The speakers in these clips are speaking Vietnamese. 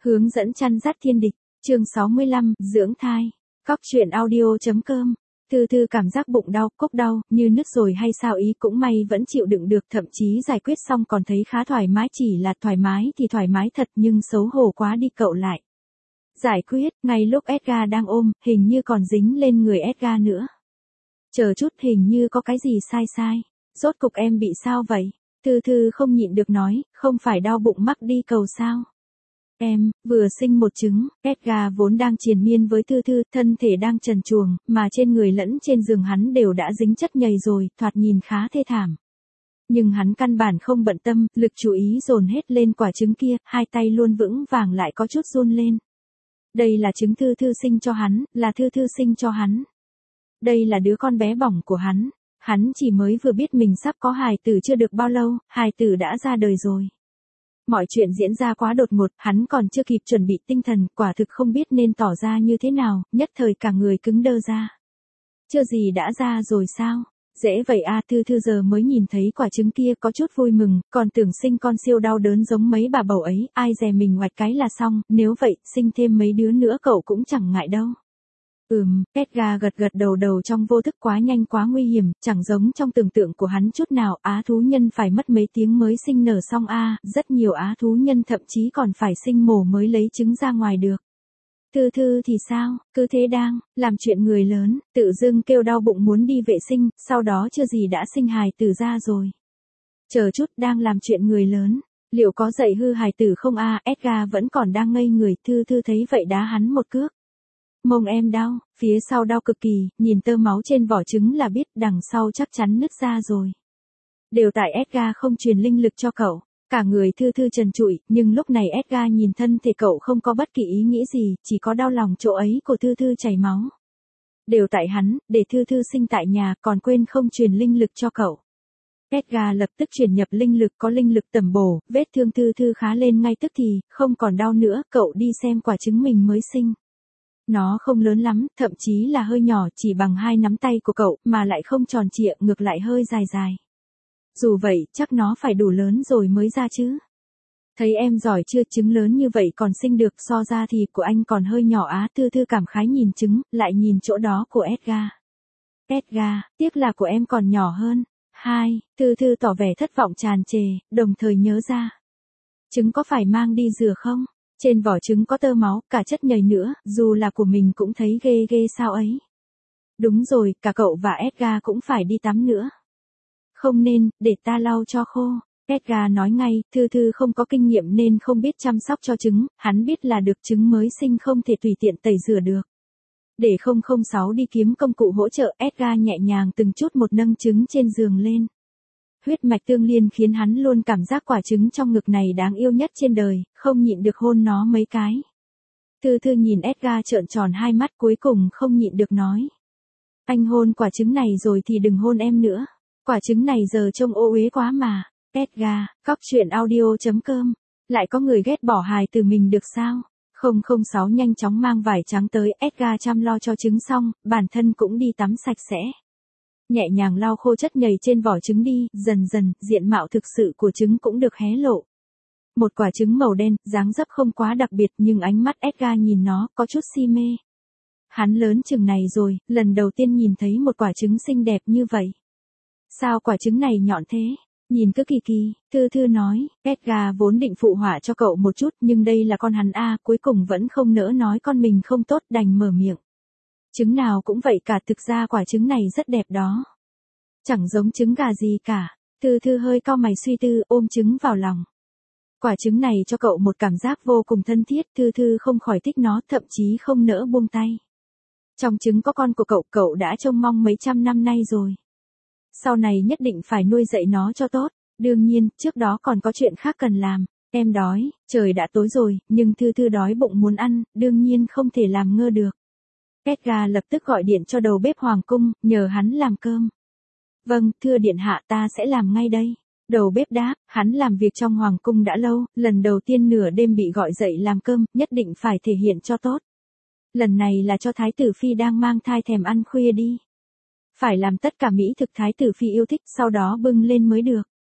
Hướng dẫn chăn dắt thiên địch, chương 65, dưỡng thai. Cóc truyện audio.com. Thư Thư cảm giác bụng đau, cốc đau, như nứt rồi hay sao ý, cũng may vẫn chịu đựng được, thậm chí giải quyết xong còn thấy khá thoải mái, chỉ là thoải mái thì thoải mái thật nhưng xấu hổ quá đi cậu lại. Giải quyết, ngay lúc Edgar đang ôm, hình như còn dính lên người Edgar nữa. Chờ chút, hình như có cái gì sai. Rốt cục em bị sao vậy? Thư Thư không nhịn được nói, không phải đau bụng mắc đi cầu sao? Em, vừa sinh một trứng. Edgar vốn đang triền miên với Thư Thư, thân thể đang trần truồng, mà trên người lẫn trên giường hắn đều đã dính chất nhầy rồi, thoạt nhìn khá thê thảm. Nhưng hắn căn bản không bận tâm, lực chú ý dồn hết lên quả trứng kia, hai tay luôn vững vàng lại có chút run lên. Đây là trứng Thư Thư sinh cho hắn, là Thư Thư sinh cho hắn. Đây là đứa con bé bỏng của hắn. Hắn chỉ mới vừa biết mình sắp có hài tử chưa được bao lâu, hài tử đã ra đời rồi. Mọi chuyện diễn ra quá đột ngột, hắn còn chưa kịp chuẩn bị tinh thần, quả thực không biết nên tỏ ra như thế nào, nhất thời cả người cứng đơ ra. Chưa gì đã ra rồi sao? Dễ vậy à, Thư Thư giờ mới nhìn thấy quả trứng kia có chút vui mừng, còn tưởng sinh con siêu đau đớn giống mấy bà bầu ấy, ai dè mình ngoạch cái là xong, nếu vậy, sinh thêm mấy đứa nữa cậu cũng chẳng ngại đâu. Edgar gật đầu trong vô thức, quá nhanh quá nguy hiểm, chẳng giống trong tưởng tượng của hắn chút nào, á thú nhân phải mất mấy tiếng mới sinh nở xong a, rất nhiều á thú nhân thậm chí còn phải sinh mổ mới lấy trứng ra ngoài được. Thư Thư thì sao, cứ thế đang làm chuyện người lớn, tự dưng kêu đau bụng muốn đi vệ sinh, sau đó chưa gì đã sinh hài tử ra rồi. Chờ chút, đang làm chuyện người lớn, liệu có dạy hư hài tử không a? Edgar vẫn còn đang ngây người, Thư Thư thấy vậy đá hắn một cước. Mông em đau, phía sau đau cực kỳ, nhìn tơ máu trên vỏ trứng là biết đằng sau chắc chắn nứt ra rồi. Đều tại Edgar không truyền linh lực cho cậu, cả người Thư Thư trần trụi, nhưng lúc này Edgar nhìn thân thể cậu không có bất kỳ ý nghĩ gì, chỉ có đau lòng chỗ ấy của Thư Thư chảy máu. Đều tại hắn, để Thư Thư sinh tại nhà, còn quên không truyền linh lực cho cậu. Edgar lập tức truyền nhập linh lực, có linh lực tẩm bổ, vết thương Thư Thư khá lên ngay tức thì, không còn đau nữa, cậu đi xem quả trứng mình mới sinh. Nó không lớn lắm, thậm chí là hơi nhỏ, chỉ bằng 2 nắm tay của cậu, mà lại không tròn trịa, ngược lại hơi dài. Dù vậy, chắc nó phải đủ lớn rồi mới ra chứ. Thấy em giỏi chưa, trứng lớn như vậy còn sinh được, so ra thì của anh còn hơi nhỏ á. Thư Thư cảm khái nhìn trứng, lại nhìn chỗ đó của Edgar. Edgar, tiếc là của em còn nhỏ hơn. Thư Thư tỏ vẻ thất vọng tràn trề, đồng thời nhớ ra. Trứng có phải mang đi rửa không? Trên vỏ trứng có tơ máu, cả chất nhầy nữa, dù là của mình cũng thấy ghê sao ấy. Đúng rồi, cả cậu và Edgar cũng phải đi tắm nữa. Không nên, để ta lau cho khô. Edgar nói ngay, Thư Thư không có kinh nghiệm nên không biết chăm sóc cho trứng, hắn biết là được trứng mới sinh không thể tùy tiện tẩy rửa được. Để 006 đi kiếm công cụ hỗ trợ, Edgar nhẹ nhàng từng chút một nâng trứng trên giường lên. Huyết mạch tương liên khiến hắn luôn cảm giác quả trứng trong ngực này đáng yêu nhất trên đời, không nhịn được hôn nó mấy cái. Thư Thư nhìn Edgar trợn tròn hai mắt, cuối cùng không nhịn được nói. Anh hôn quả trứng này rồi thì đừng hôn em nữa. Quả trứng này giờ trông ô uế quá mà. Edgar, cóc truyện audio.com. Lại có người ghét bỏ hài từ mình được sao? 006 nhanh chóng mang vải trắng tới, Edgar chăm lo cho trứng xong, bản thân cũng đi tắm sạch sẽ. Nhẹ nhàng lau khô chất nhầy trên vỏ trứng đi, dần dần, diện mạo thực sự của trứng cũng được hé lộ. Một quả trứng màu đen, dáng dấp không quá đặc biệt nhưng ánh mắt Edgar nhìn nó, có chút si mê. Hắn lớn chừng này rồi, lần đầu tiên nhìn thấy một quả trứng xinh đẹp như vậy. Sao quả trứng này nhọn thế? Nhìn cứ kỳ, Thư Thư nói, Edgar vốn định phụ họa cho cậu một chút nhưng đây là con hắn a, cuối cùng vẫn không nỡ nói con mình không tốt đành mở miệng. Trứng nào cũng vậy cả, thực ra quả trứng này rất đẹp đó. Chẳng giống trứng gà gì cả. Thư Thư hơi cau mày suy tư, ôm trứng vào lòng. Quả trứng này cho cậu một cảm giác vô cùng thân thiết, Thư Thư không khỏi thích nó, thậm chí không nỡ buông tay. Trong trứng có con của cậu đã trông mong mấy trăm năm nay rồi. Sau này nhất định phải nuôi dạy nó cho tốt, đương nhiên, trước đó còn có chuyện khác cần làm. Em đói, trời đã tối rồi, nhưng Thư Thư đói bụng muốn ăn, đương nhiên không thể làm ngơ được. Edgar lập tức gọi điện cho đầu bếp hoàng cung, nhờ hắn làm cơm. Vâng, thưa điện hạ, ta sẽ làm ngay đây. Đầu bếp đáp, hắn làm việc trong hoàng cung đã lâu, lần đầu tiên nửa đêm bị gọi dậy làm cơm, nhất định phải thể hiện cho tốt. Lần này là cho thái tử phi đang mang thai thèm ăn khuya đi. Phải làm tất cả mỹ thực thái tử phi yêu thích, sau đó bưng lên mới được.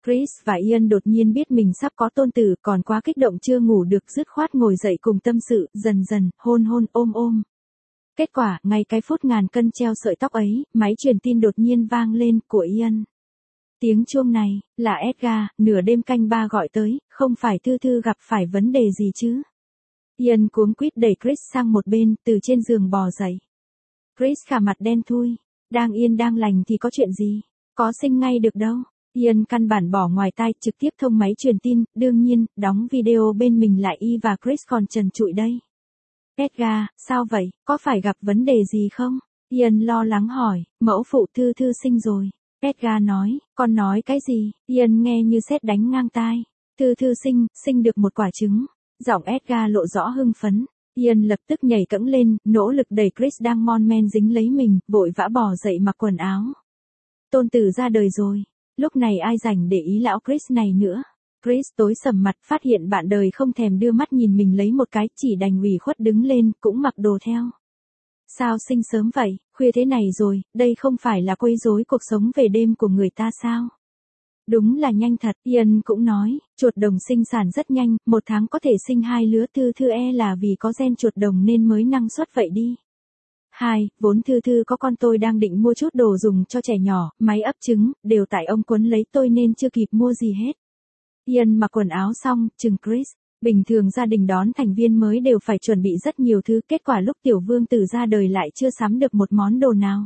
Chris và Ian đột nhiên biết mình sắp có tôn tử, còn quá kích động chưa ngủ được dứt khoát ngồi dậy cùng tâm sự, dần dần, hôn hôn, ôm ôm. Kết quả, ngay cái phút ngàn cân treo sợi tóc ấy, máy truyền tin đột nhiên vang lên, của Ian. Tiếng chuông này, là Edgar, nửa đêm canh 3 gọi tới, không phải Thư Thư gặp phải vấn đề gì chứ. Ian cuống quýt đẩy Chris sang một bên, từ trên giường bò dậy. Chris khả mặt đen thui, đang yên đang lành thì có chuyện gì, có sinh ngay được đâu. Ian căn bản bỏ ngoài tai, trực tiếp thông máy truyền tin, đương nhiên, đóng video bên mình lại y và Chris còn trần trụi đây. Edgar, sao vậy, có phải gặp vấn đề gì không? Ian lo lắng hỏi, mẫu phụ Thư Thư sinh rồi. Edgar nói, con nói cái gì? Ian nghe như sét đánh ngang tai. Thư Thư sinh được một quả trứng. Giọng Edgar lộ rõ hưng phấn. Ian lập tức nhảy cẫng lên, nỗ lực đẩy Chris đang mon men dính lấy mình, vội vã bò dậy mặc quần áo. Tôn tử ra đời rồi. Lúc này ai rảnh để ý lão Chris này nữa. Chris tối sầm mặt, phát hiện bạn đời không thèm đưa mắt nhìn mình lấy một cái, chỉ đành ủy khuất đứng lên, cũng mặc đồ theo. Sao sinh sớm vậy, khuya thế này rồi, đây không phải là quấy rối cuộc sống về đêm của người ta sao? Đúng là nhanh thật, Ian cũng nói, chuột đồng sinh sản rất nhanh, 1 tháng có thể sinh 2 lứa. Thư Thư là vì có gen chuột đồng nên mới năng suất vậy đi. 2. Vốn Thư Thư có con, tôi đang định mua chút đồ dùng cho trẻ nhỏ, máy ấp trứng, đều tại ông Quấn lấy tôi nên chưa kịp mua gì hết. Ian mặc quần áo xong, chừng Chris. Bình thường gia đình đón thành viên mới đều phải chuẩn bị rất nhiều thứ, kết quả lúc tiểu vương tử ra đời lại chưa sắm được một món đồ nào.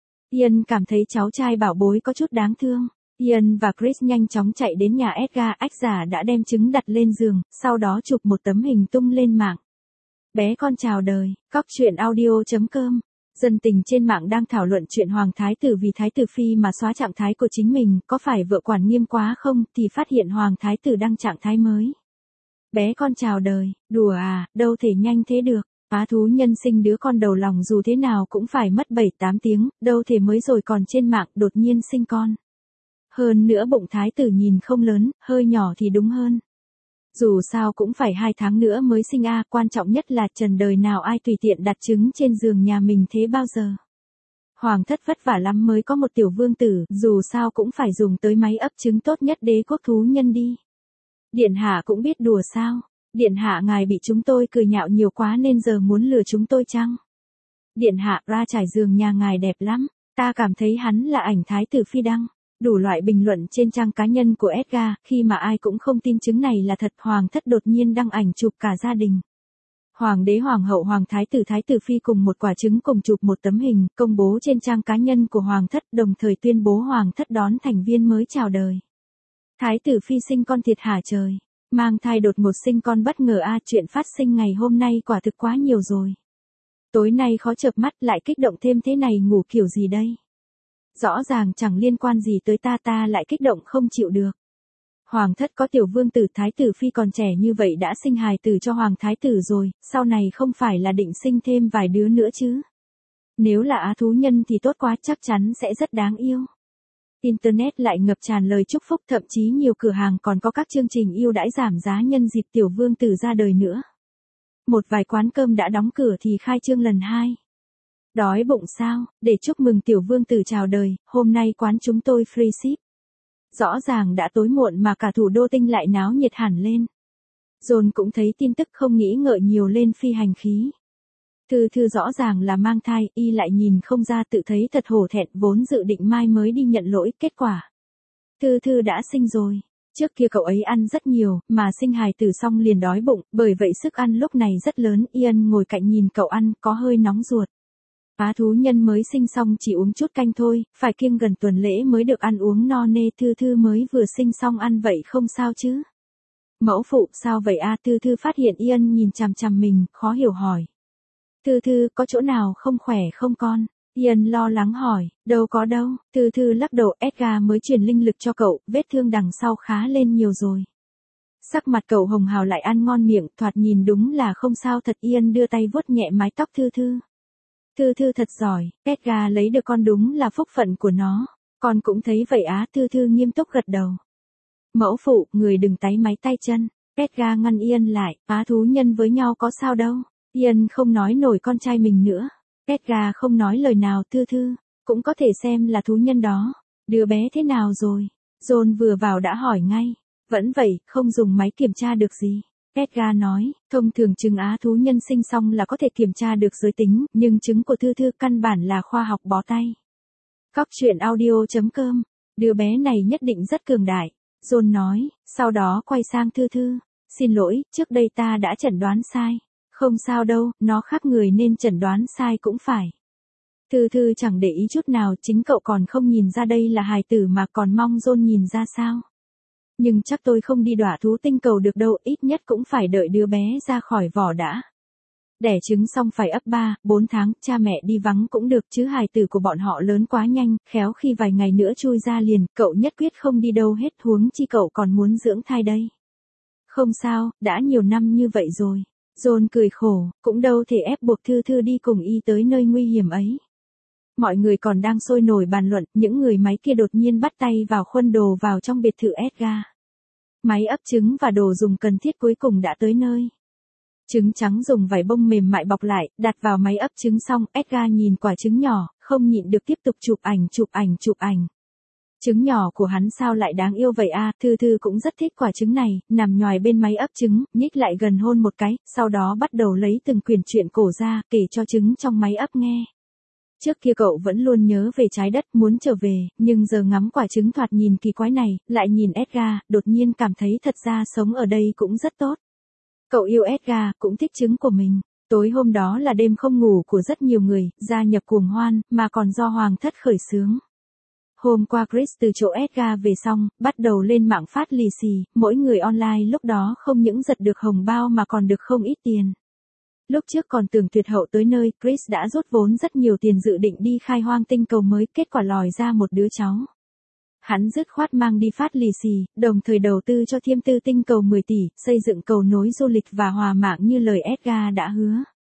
Ian cảm thấy cháu trai bảo bối có chút đáng thương. Ian và Chris nhanh chóng chạy đến nhà Edgar, ách giả đã đem trứng đặt lên giường, sau đó chụp một tấm hình tung lên mạng. Bé con chào đời, cóc truyện audio.com. Dân tình trên mạng đang thảo luận chuyện Hoàng Thái Tử vì Thái Tử Phi mà xóa trạng thái của chính mình, có phải vợ quản nghiêm quá không, thì phát hiện Hoàng Thái Tử đăng trạng thái mới. Bé con chào đời, đùa à, đâu thể nhanh thế được. Á thú nhân sinh đứa con đầu lòng dù thế nào cũng phải mất 7-8 tiếng, đâu thể mới rồi còn trên mạng đột nhiên sinh con. Hơn nữa bụng Thái Tử nhìn không lớn, hơi nhỏ thì đúng hơn. Dù sao cũng phải 2 tháng nữa mới sinh quan trọng nhất là trần đời nào ai tùy tiện đặt trứng trên giường nhà mình thế bao giờ. Hoàng thất vất vả lắm mới có một tiểu vương tử, dù sao cũng phải dùng tới máy ấp trứng tốt nhất đế quốc thú nhân đi. Điện hạ cũng biết đùa sao? Điện hạ ngài bị chúng tôi cười nhạo nhiều quá nên giờ muốn lừa chúng tôi chăng? Điện hạ, ra trải giường nhà ngài đẹp lắm, ta cảm thấy hắn là ảnh Thái Tử Phi đăng. Đủ loại bình luận trên trang cá nhân của Edgar, khi mà ai cũng không tin chứng này là thật, Hoàng thất đột nhiên đăng ảnh chụp cả gia đình. Hoàng đế, Hoàng hậu, Hoàng Thái Tử Phi cùng một quả trứng cùng chụp một tấm hình, công bố trên trang cá nhân của Hoàng thất, đồng thời tuyên bố Hoàng thất đón thành viên mới chào đời. Thái Tử Phi sinh con thiệt hả trời? Mang thai đột ngột sinh con bất ngờ chuyện phát sinh ngày hôm nay quả thực quá nhiều rồi. Tối nay khó chợp mắt lại kích động thêm thế này, ngủ kiểu gì đây? Rõ ràng chẳng liên quan gì tới ta lại kích động không chịu được. Hoàng thất có tiểu vương tử, Thái Tử Phi còn trẻ như vậy đã sinh hài tử cho Hoàng Thái Tử rồi, sau này không phải là định sinh thêm vài đứa nữa chứ? Nếu là á thú nhân thì tốt quá, chắc chắn sẽ rất đáng yêu. Internet lại ngập tràn lời chúc phúc, thậm chí nhiều cửa hàng còn có các chương trình ưu đãi giảm giá nhân dịp tiểu vương tử ra đời nữa. Một vài quán cơm đã đóng cửa thì khai trương lần 2. Đói bụng sao, để chúc mừng tiểu vương tử chào đời, hôm nay quán chúng tôi free ship. Rõ ràng đã tối muộn mà cả thủ đô Tinh lại náo nhiệt hẳn lên. John cũng thấy tin tức không nghĩ ngợi nhiều lên phi hành khí. Thư Thư rõ ràng là mang thai, y lại nhìn không ra, tự thấy thật hổ thẹn, vốn dự định mai mới đi nhận lỗi, kết quả. Thư Thư đã sinh rồi. Trước kia cậu ấy ăn rất nhiều, mà sinh hài tử xong liền đói bụng, bởi vậy sức ăn lúc này rất lớn. Ian ngồi cạnh nhìn cậu ăn, có hơi nóng ruột. Á thú nhân mới sinh xong chỉ uống chút canh thôi, phải kiêng gần tuần lễ mới được ăn uống no nê. Thư Thư mới vừa sinh xong ăn vậy không sao chứ? Mẫu phụ, sao vậy Thư Thư phát hiện Ian nhìn chằm chằm mình, khó hiểu hỏi. Thư Thư, có chỗ nào không khỏe không con? Ian lo lắng hỏi, đâu có đâu. Thư Thư lắc đầu, Edgar mới truyền linh lực cho cậu, vết thương đằng sau khá lên nhiều rồi. Sắc mặt cậu hồng hào lại ăn ngon miệng, thoạt nhìn đúng là không sao thật. Ian đưa tay vuốt nhẹ mái tóc Thư Thư. Thư Thư thật giỏi, Edgar lấy được con đúng là phúc phận của nó. Con cũng thấy vậy Thư Thư nghiêm túc gật đầu. Mẫu phụ, người đừng táy máy tay chân. Edgar ngăn Ian lại, á thú nhân với nhau có sao đâu. Ian không nói nổi con trai mình nữa. Edgar không nói lời nào. Thư Thư, cũng có thể xem là thú nhân đó. Đứa bé thế nào rồi? John vừa vào đã hỏi ngay. Vẫn vậy, không dùng máy kiểm tra được gì. Edgar nói, thông thường trứng á thú nhân sinh xong là có thể kiểm tra được giới tính, nhưng trứng của Thư Thư căn bản là khoa học bó tay. Cóc truyện audio.com, đứa bé này nhất định rất cường đại. John nói, sau đó quay sang Thư Thư. Xin lỗi, trước đây ta đã chẩn đoán sai. Không sao đâu, nó khác người nên chẩn đoán sai cũng phải. Thư Thư chẳng để ý chút nào, chính cậu còn không nhìn ra đây là hài tử mà còn mong John nhìn ra sao. Nhưng chắc tôi không đi đọa thú tinh cầu được đâu, ít nhất cũng phải đợi đứa bé ra khỏi vỏ đã. Đẻ trứng xong phải ấp 3, 4 tháng, cha mẹ đi vắng cũng được chứ hài tử của bọn họ lớn quá nhanh, khéo khi vài ngày nữa chui ra liền, cậu nhất quyết không đi đâu hết, huống chi cậu còn muốn dưỡng thai đây. Không sao, đã nhiều năm như vậy rồi. John cười khổ, cũng đâu thể ép buộc Thư Thư đi cùng y tới nơi nguy hiểm ấy. Mọi người còn đang sôi nổi bàn luận, những người máy kia đột nhiên bắt tay vào khuân đồ vào trong biệt thự Edgar. Máy ấp trứng và đồ dùng cần thiết cuối cùng đã tới nơi. Trứng trắng dùng vải bông mềm mại bọc lại, đặt vào máy ấp trứng xong, Edgar nhìn quả trứng nhỏ, không nhịn được tiếp tục chụp ảnh. Trứng nhỏ của hắn sao lại đáng yêu vậy à, Thư Thư cũng rất thích quả trứng này, nằm nhoài bên máy ấp trứng, nhích lại gần hôn một cái, sau đó bắt đầu lấy từng quyển truyện cổ ra, kể cho trứng trong máy ấp nghe. Trước kia cậu vẫn luôn nhớ về trái đất, muốn trở về, nhưng giờ ngắm quả trứng thoạt nhìn kỳ quái này, lại nhìn Edgar, đột nhiên cảm thấy thật ra sống ở đây cũng rất tốt. Cậu yêu Edgar, cũng thích trứng của mình. Tối hôm đó là đêm không ngủ của rất nhiều người, gia nhập cuồng hoan, mà còn do hoàng thất khởi xướng. Hôm qua Chris từ chỗ Edgar về xong, bắt đầu lên mạng phát lì xì, mỗi người online lúc đó không những giật được hồng bao mà còn được không ít tiền. Lúc trước còn tưởng tuyệt hậu tới nơi, Chris đã rút vốn rất nhiều tiền dự định đi khai hoang tinh cầu mới, kết quả lòi ra một đứa cháu. Hắn dứt khoát mang đi phát lì xì, đồng thời đầu tư cho Thiêm Tư tinh cầu 10 tỷ, xây dựng cầu nối du lịch và hòa mạng như lời Edgar đã hứa.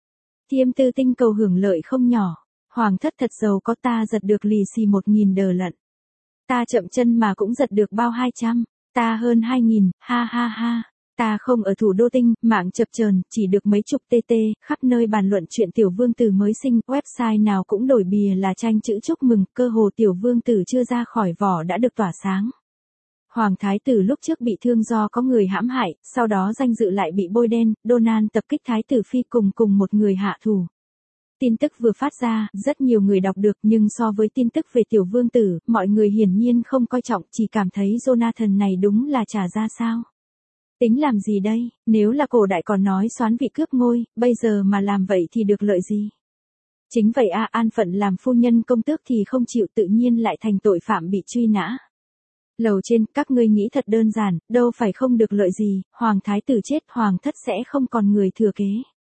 Thiêm Tư tinh cầu hưởng lợi không nhỏ. Hoàng thất thật giàu có, ta giật được lì xì 1.000 đờ lận. Ta chậm chân mà cũng giật được bao 200, ta hơn 2.000, ha ha ha. Ta không ở thủ đô tinh, mạng chập chờn, chỉ được mấy chục TT, khắp nơi bàn luận chuyện tiểu vương tử mới sinh, website nào cũng đổi bìa là tranh chữ chúc mừng, cơ hồ tiểu vương tử chưa ra khỏi vỏ đã được tỏa sáng. Hoàng thái tử lúc trước bị thương do có người hãm hại, sau đó danh dự lại bị bôi đen, Donald tập kích thái tử phi cùng một người hạ thủ. Tin tức vừa phát ra, rất nhiều người đọc được, nhưng so với tin tức về tiểu vương tử, mọi người hiển nhiên không coi trọng, chỉ cảm thấy Jonathan này đúng là chả ra sao. Tính làm gì đây, nếu là cổ đại còn nói soán vị cướp ngôi, bây giờ mà làm vậy thì được lợi gì? Chính vậy à, an phận làm phu nhân công tước thì không chịu, tự nhiên lại thành tội phạm bị truy nã. Lầu trên, các ngươi nghĩ thật đơn giản, đâu phải không được lợi gì, hoàng thái tử chết, hoàng thất sẽ không còn người thừa kế.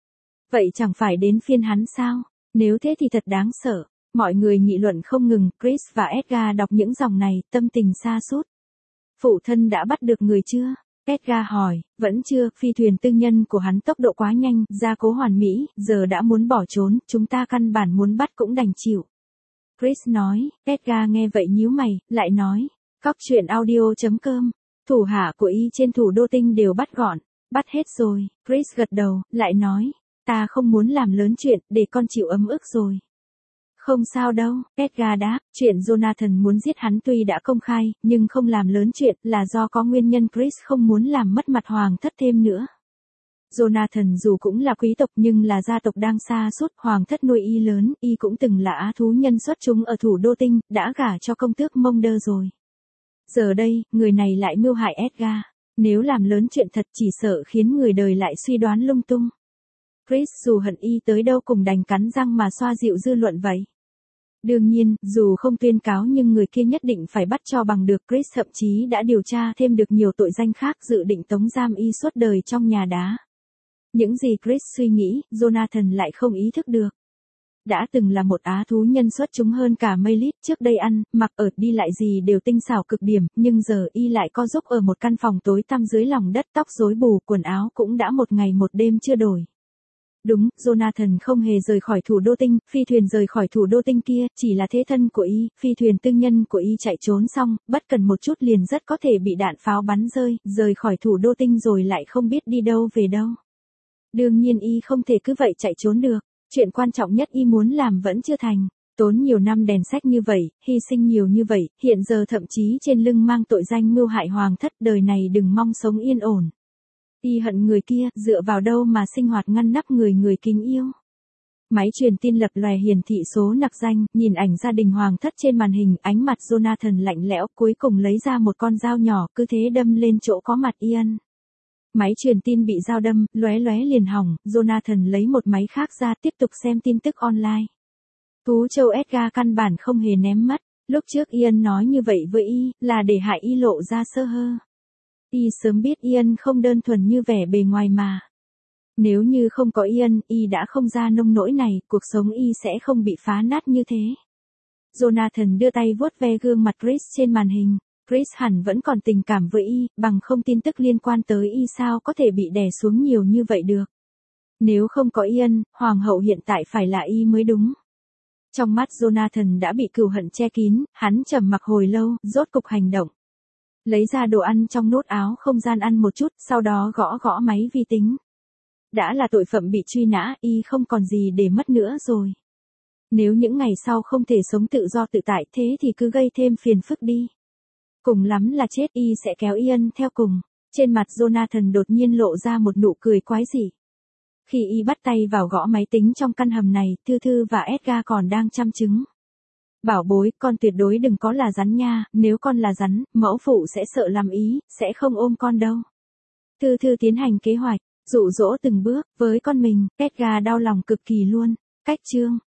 Vậy chẳng phải đến phiên hắn sao? Nếu thế thì thật đáng sợ. Mọi người nghị luận không ngừng, Chris và Edgar đọc những dòng này, tâm tình sa sút. Phụ thân đã bắt được người chưa? Edgar hỏi, vẫn chưa, phi thuyền tư nhân của hắn tốc độ quá nhanh, gia cố hoàn mỹ, giờ đã muốn bỏ trốn, chúng ta căn bản muốn bắt cũng đành chịu. Chris nói, Edgar nghe vậy nhíu mày, lại nói, cóc truyện audio.com, thủ hạ của y trên thủ đô tinh đều bắt gọn, bắt hết rồi, Chris gật đầu, lại nói, ta không muốn làm lớn chuyện, để con chịu ấm ức rồi. Không sao đâu, Edgar đáp, chuyện Jonathan muốn giết hắn tuy đã công khai, nhưng không làm lớn chuyện là do có nguyên nhân, Chris không muốn làm mất mặt hoàng thất thêm nữa. Jonathan dù cũng là quý tộc nhưng là gia tộc đang xa suốt, hoàng thất nuôi y lớn, y cũng từng là á thú nhân xuất chúng ở thủ đô tinh, đã gả cho công tước Mông rồi. Giờ đây, người này lại mưu hại Edgar, nếu làm lớn chuyện thật chỉ sợ khiến người đời lại suy đoán lung tung. Chris dù hận y tới đâu cùng đành cắn răng mà xoa dịu dư luận vậy. Đương nhiên, dù không tuyên cáo nhưng người kia nhất định phải bắt cho bằng được, Chris thậm chí đã điều tra thêm được nhiều tội danh khác, dự định tống giam y suốt đời trong nhà đá. Những gì Chris suy nghĩ, Jonathan lại không ý thức được. Đã từng là một á thú nhân xuất chúng hơn cả mây lít, trước đây ăn, mặc ở, đi lại gì đều tinh xảo cực điểm, nhưng giờ y lại co giúp ở một căn phòng tối tăm dưới lòng đất, tóc rối bù, quần áo cũng đã một ngày một đêm chưa đổi. Đúng, Jonathan không hề rời khỏi thủ đô tinh, phi thuyền rời khỏi thủ đô tinh kia, chỉ là thế thân của y, phi thuyền tư nhân của y chạy trốn xong, bất cần một chút liền rất có thể bị đạn pháo bắn rời khỏi thủ đô tinh rồi lại không biết đi đâu về đâu. Đương nhiên y không thể cứ vậy chạy trốn được, chuyện quan trọng nhất y muốn làm vẫn chưa thành. Tốn nhiều năm đèn sách như vậy, hy sinh nhiều như vậy, hiện giờ thậm chí trên lưng mang tội danh mưu hại hoàng thất, đời này đừng mong sống yên ổn. Y hận người kia, dựa vào đâu mà sinh hoạt ngăn nắp người người kính yêu. Máy truyền tin lập lòe hiển thị số nặc danh, nhìn ảnh gia đình hoàng thất trên màn hình, ánh mặt Jonathan lạnh lẽo, cuối cùng lấy ra một con dao nhỏ, cứ thế đâm lên chỗ có mặt Ian. Máy truyền tin bị dao đâm, lóe lóe liền hỏng, Jonathan lấy một máy khác ra tiếp tục xem tin tức online. Tú châu Edgar căn bản không hề ném mắt, lúc trước Ian nói như vậy với Y, là để hại Y lộ ra sơ hơ. Y sớm biết Ian không đơn thuần như vẻ bề ngoài mà. Nếu như không có Ian, Y đã không ra nông nỗi này, cuộc sống Y sẽ không bị phá nát như thế. Jonathan đưa tay vuốt ve gương mặt Chris trên màn hình. Chris hẳn vẫn còn tình cảm với Y, bằng không tin tức liên quan tới Y sao có thể bị đè xuống nhiều như vậy được. Nếu không có Ian, hoàng hậu hiện tại phải là Y mới đúng. Trong mắt Jonathan đã bị cừu hận che kín, hắn trầm mặc hồi lâu, rốt cục hành động. Lấy ra đồ ăn trong nốt áo không gian ăn một chút, sau đó gõ gõ máy vi tính. Đã là tội phạm bị truy nã, Y không còn gì để mất nữa rồi. Nếu những ngày sau không thể sống tự do tự tại thế thì cứ gây thêm phiền phức đi. Cùng lắm là chết, Y sẽ kéo Ian theo cùng. Trên mặt Jonathan đột nhiên lộ ra một nụ cười quái dị. Khi Y bắt tay vào gõ máy tính trong căn hầm này, Thư Thư và Edgar còn đang chăm chứng. Bảo bối, con tuyệt đối đừng có là rắn nha, nếu con là rắn, mẫu phụ sẽ sợ làm ý, sẽ không ôm con đâu. Thư Thư tiến hành kế hoạch, dụ dỗ từng bước, với con mình, Edgar đau lòng cực kỳ luôn. Cách chương